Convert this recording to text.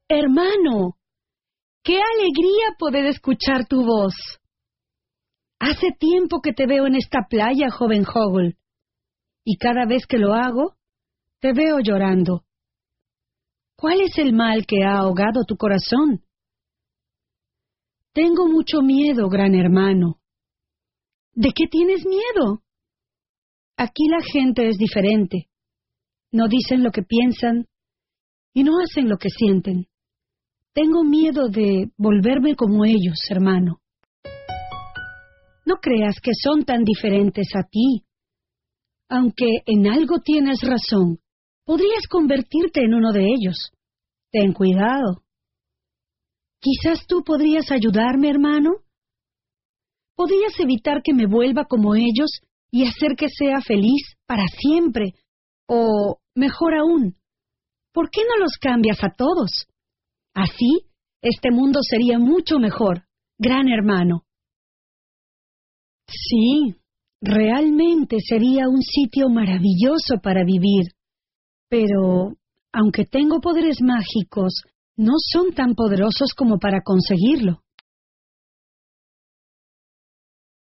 Hermano, qué alegría poder escuchar tu voz. Hace tiempo que te veo en esta playa, joven Hoggle, y cada vez que lo hago, te veo llorando. ¿Cuál es el mal que ha ahogado tu corazón? Tengo mucho miedo, gran hermano. ¿De qué tienes miedo? Aquí la gente es diferente. No dicen lo que piensan y no hacen lo que sienten. Tengo miedo de volverme como ellos, hermano. No creas que son tan diferentes a ti. Aunque en algo tienes razón, podrías convertirte en uno de ellos. Ten cuidado. Quizás tú podrías ayudarme, hermano. ¿Podrías evitar que me vuelva como ellos y hacer que sea feliz para siempre? O, mejor aún, ¿por qué no los cambias a todos? Así, este mundo sería mucho mejor, gran hermano. Sí, realmente sería un sitio maravilloso para vivir. Pero, aunque tengo poderes mágicos, no son tan poderosos como para conseguirlo.